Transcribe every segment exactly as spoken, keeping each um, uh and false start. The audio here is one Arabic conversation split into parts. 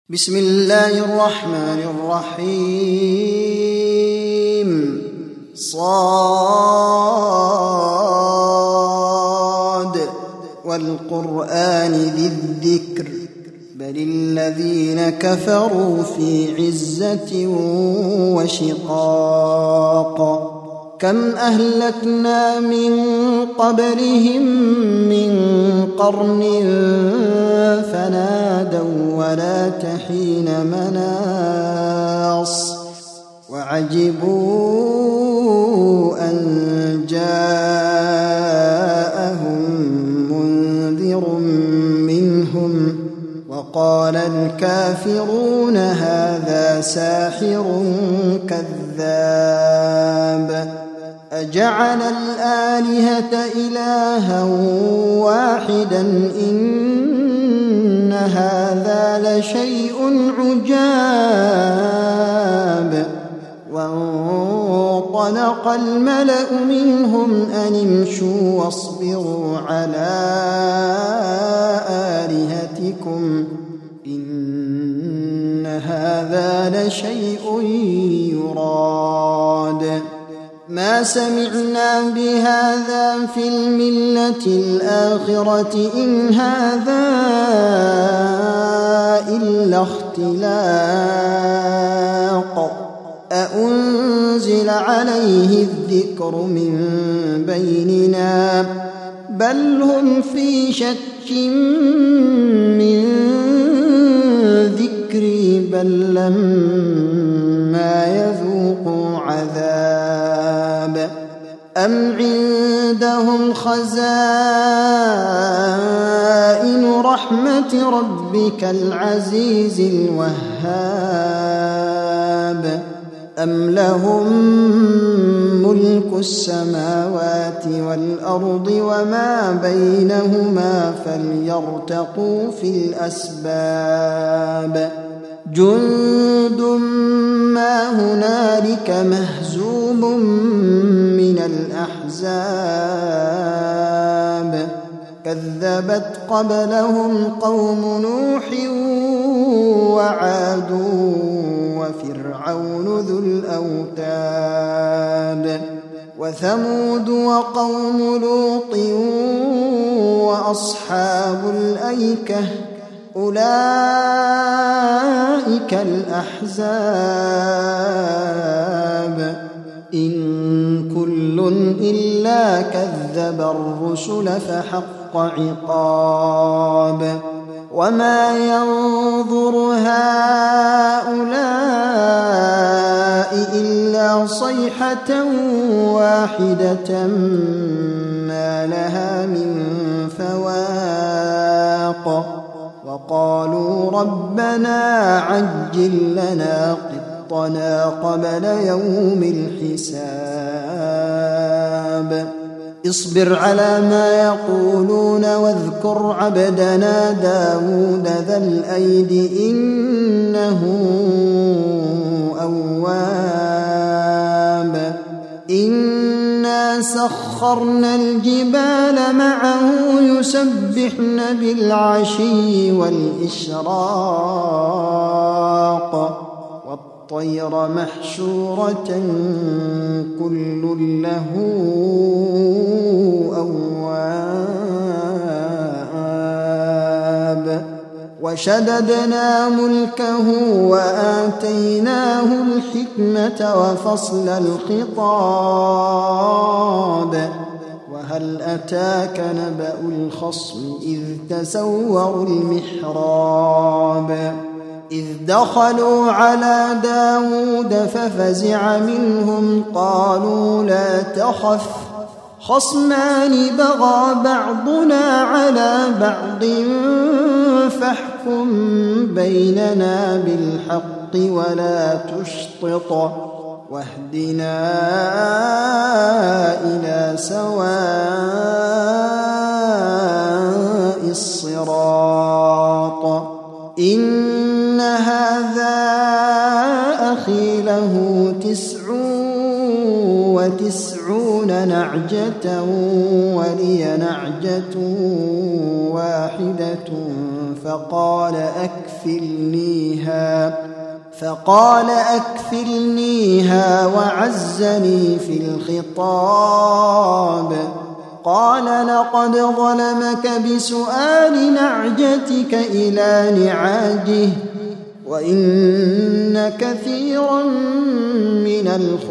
بسم الله الرحمن الرحيم. صاد والقرآن ذي الذكر بل الذين كفروا في عزة وشقاق. كم أهلكنا من قبلهم من قرن فنادوا ولا تحين مناص وعجبوا أن جاءهم منذر منهم وقال الكافرون هذا ساحر كذاب. أجعل الآلهة إلها واحدا إن هذا لشيء عجاب. وانطلق الملأ منهم أن امشوا واصبروا على آلهتكم إن هذا لشيء يراد. ما سمعنا بهذا في الملة الآخرة إن هذا إلا اختلاق. أأنزل عليه الذكر من بيننا بل هم في شك من ذكري بل لما يذوقوا عذاب. أم عندهم خزائن رحمة ربك العزيز الوهاب أم لهم ملك السماوات والأرض وما بينهما فليرتقوا في الأسباب. جند ما هنالك مهزوم من الأحزاب. كذبت قبلهم قوم نوح وعاد وفرعون ذو الأوتاد وثمود وقوم لوط وأصحاب الأيكة أولئك الأحزاب. إن كل إلا كذب الرسل فحق عقاب. وما ينظر هؤلاء إلا صيحة واحدة ما لها من فواق. وقالوا ربنا عجل لنا قطنا قبل يوم الحساب. اصبر على ما يقولون واذكر عبدنا داود ذا الأيد إنه أواب. إنا سخرنا الجبال معه يسبحن بالعشي والإشراق والطير محشورة كل له أواب. وشددنا ملكه وآتيناه الحكمة وفصل الخطاب. وهل أتاك نبأ الخصم إذ تسوروا المحراب إذ دخلوا على داود ففزع منهم قالوا لا تخف خصمان بغى بعضنا على بعض فاحكم بيننا بالحق ولا تشطط واهدنا إلى سواء الصراط. إن هذا أخي له تسع وتسعون نعجة ولي نعجة واحدة فقال أكفلنيها فقال أكفلنيها وعزني في الخطاب. قال لقد ظلمك بسؤال نعجتك إلى نعاجه وإن كثيرا من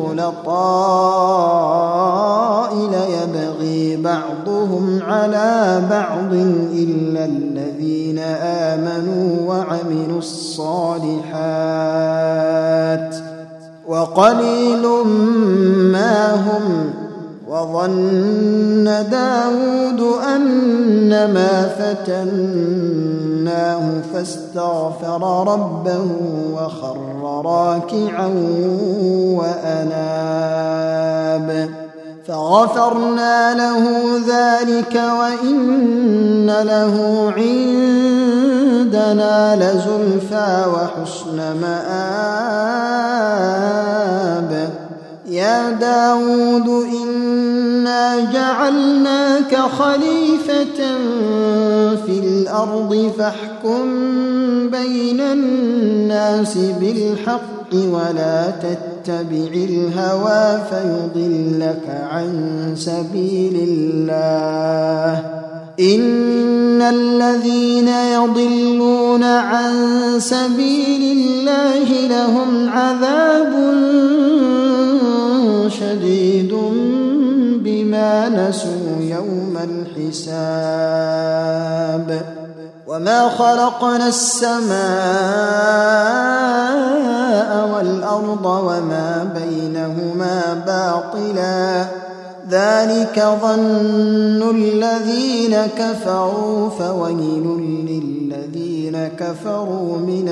الخلطاء ليبغي بعضهم على بعض إلا الذين آمنوا وعملوا الصالحات وقليل ما هم. وظن داود أنما فتناه فاستغفر ربه وخر راكعا وأناب فغفرنا له ذلك وإن له عندنا لزلفى وحسن مآب. يا داود إنا جعلناك خليفة في الأرض فاحكم بين الناس بالحق ولا تتبع الهوى فيضلك عن سبيل الله. إن الذين يضلون عن سبيل الله لهم عذاب شديد بما نسوا يوم الحساب. وما خلقنا السماء والأرض وما بينهما باطلا ذلك ظن الذين كفروا فويل للذين كفروا من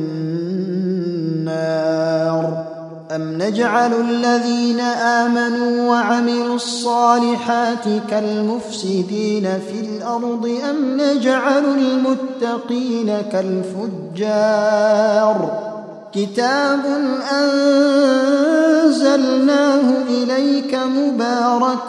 النار. أم نجعل الذين آمنوا وعملوا الصالحات كالمفسدين في الأرض أم نجعل المتقين كالفجار. كتاب أنزلناه إليك مبارك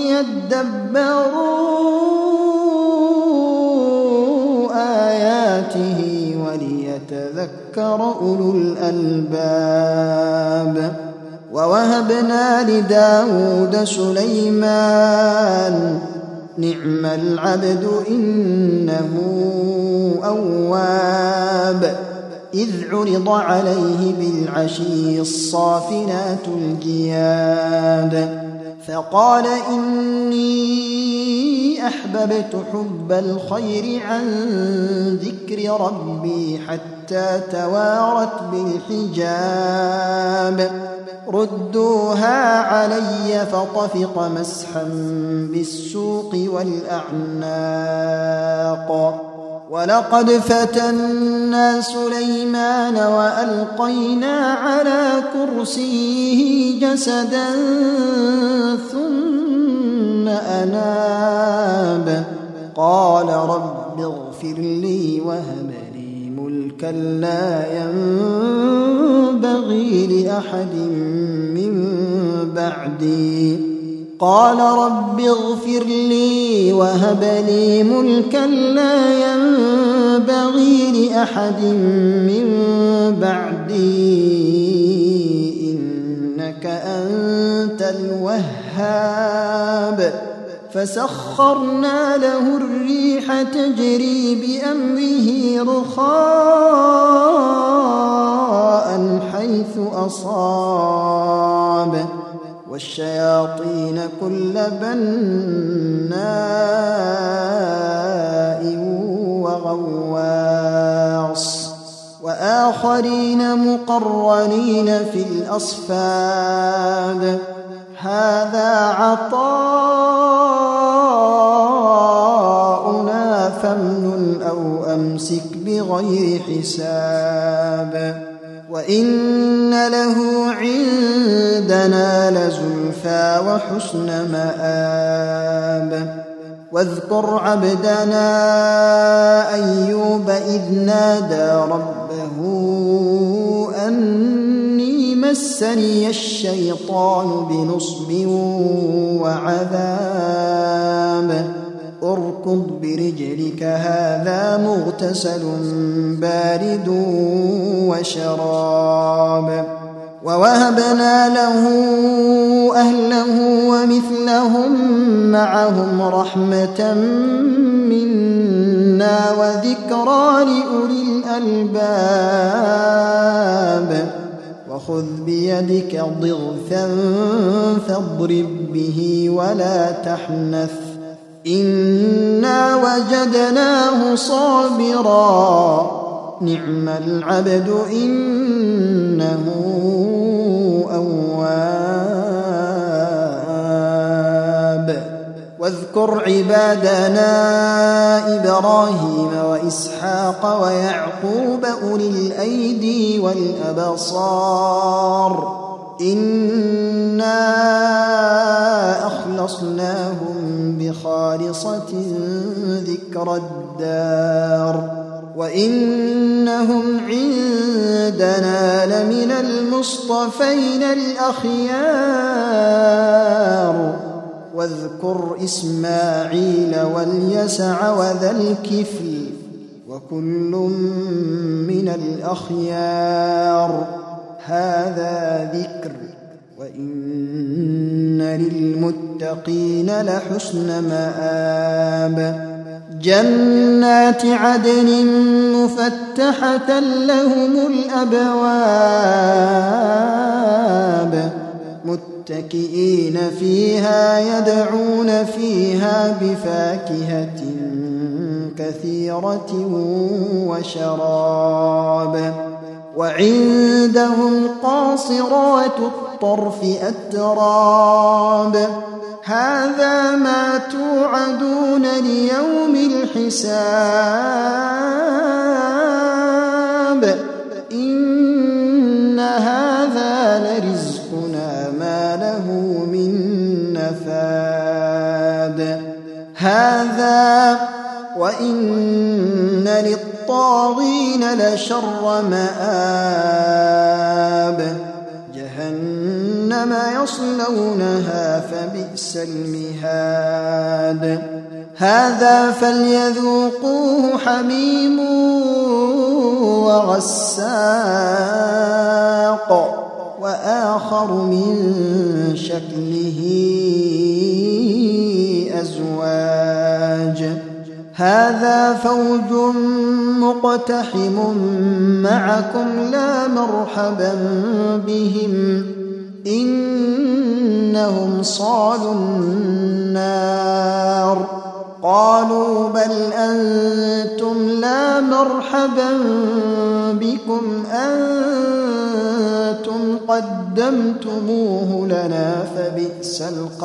ليدبروا آياته وليتذكر أولو الألباب. ووهبنا لداود سليمان نعم العبد إنه أواب. إذ عرض عليه بالعشي الصافنات الجياد فقال إني أحببت حب الخير عن ذكر ربي حتى توارت بالحجاب. ردوها علي فطفق مسحا بالسوق والأعناق. ولقد فتنا سليمان وألقينا على كرسيه جسدا ثم أناب. قال رب اغفر لي وهب لي ملكا لا ينبغي لأحد من بعدي. قال رب اغفر لي وهب لي ملكا لا ينبغي لأحد من بعدي إنك أنت الوهاب. فسخرنا له الريح تجري بأمره رخاء حيث أصاب والشياطين كل بناء وغواص وآخرين مقرنين في الأصفاد. هذا عطاؤنا فامنن أو أمسك بغير حساب. وإن له عندنا لزلفى وحسن مآب. واذكر عبدنا أيوب إذ نادى ربه أني مسني الشيطان بنصب وعذاب. اركض برجلك هذا مغتسل بارد وشراب ووهبنا له أهله ومثلهم معهم رحمة منا وذكرى لأولي الألباب وخذ بيدك ضغثا فاضرب به ولا تحنث إنا وجدناه صابرا نعم العبد إنه أواب واذكر عبادنا إبراهيم وإسحاق ويعقوب أولي الأيدي والأبصار إنا أخلصناهم بخالصة ذكر الدار وإنهم عندنا لمن المصطفين الأخيار واذكر إسماعيل واليسع وذا الكفل وكل من الأخيار هذا ذكر وإن للمتقين لحسن مآب جنات عدن مفتحة لهم الأبواب متكئين فيها يدعون فيها بفاكهة كثيرة وشراب وعندهم قاصرات الطرف أتراب هذا ما توعدون ليوم الحساب إن هذا لرزقنا ما له من نفاد هذا وإن للطاغين لشر مآب جهنم يصلونها فبئس المهاد هذا فليذوقوه حميم وغساق وآخر من شكله أزواج هذا فوج مقتحم معكم لا مرحبا بهم إنهم صالوا النار قالوا بل أنتم لا مرحبا بكم أنتم قدمتموه لنا فبئس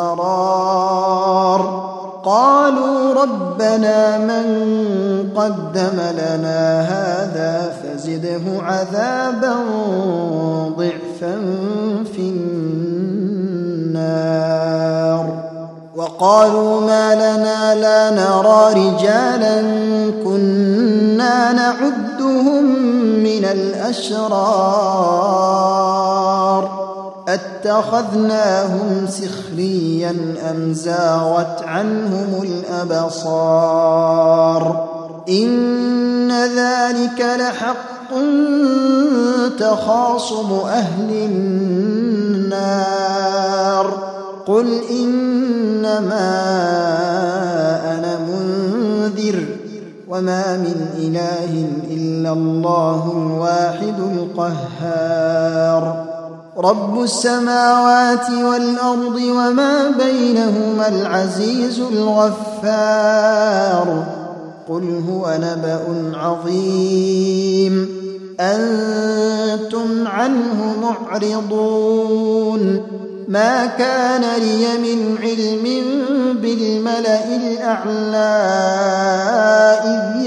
القرار قالوا ربنا من قدم لنا هذا فزده عذابا ضعفا في النار وقالوا ما لنا لا نرى رجالا كنا نعدهم من الأشرار أتخذناهم سخريا أم زاغت عنهم الأبصار إن ذلك لحق تخاصم أهل النار قل إنما أنا منذر وما من إله إلا الله الواحد القهار رب السماوات والأرض وما بينهما العزيز الغفار قل هو نبأ عظيم أنتم عنه معرضون ما كان لي من علم بالملأ الأعلى إذ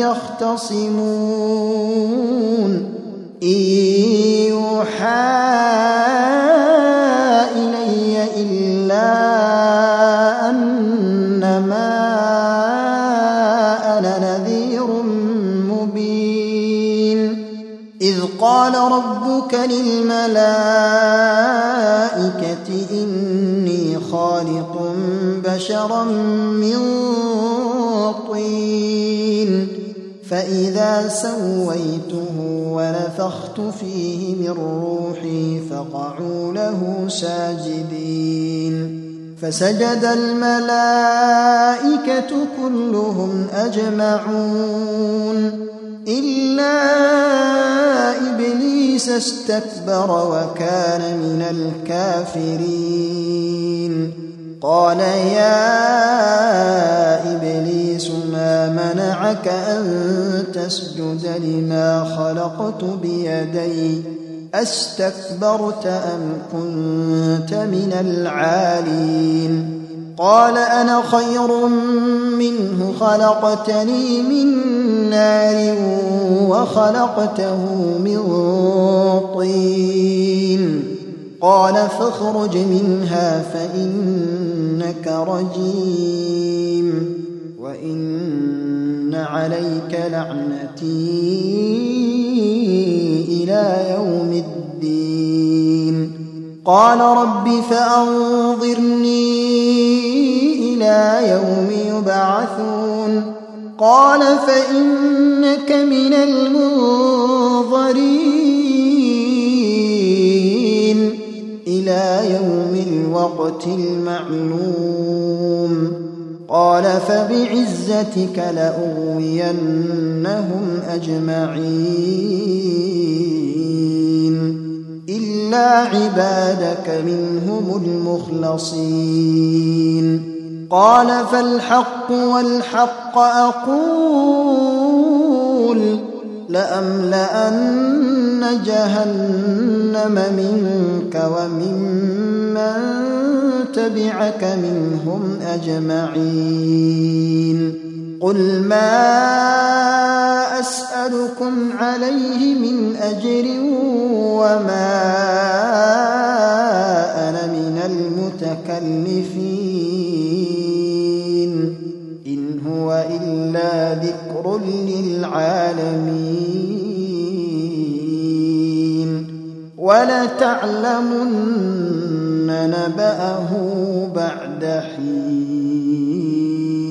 يختصمون إن يوحى إلي إلا أنما أنا نذير مبين إذ قال ربك للملائكة إني خالق بشرا من طين فإذا سويته ونفخت فيه من روحي فقعوا له ساجدين فسجد الملائكة كلهم أجمعون إلا إبليس استكبر وكان من الكافرين قال يا إبليس ما منعك أن تسجد لما خلقت بيدي أستكبرت أم كنت من العالين قال أنا خير منه خلقتني من نار وخلقته من طين قال فاخرج منها فإنك رجيم وإن عليك لعنتي إلى يوم الدين قال رب فأنظرني إلى يوم يبعثون قال فإنك من المنظرين إلى يوم الوقت المعلوم قال فبعزتك لأغوينهم أجمعين إلا عبادك منهم المخلصين قال فالحق والحق أقول لأملأن جهنم منك وممن تبعك منهم أجمعين قل ما أسألكم عليه من أجر وما أنا من المتكلفين إن هو إلا ذكر للعالمين ولتعلمن نبأه بعد حين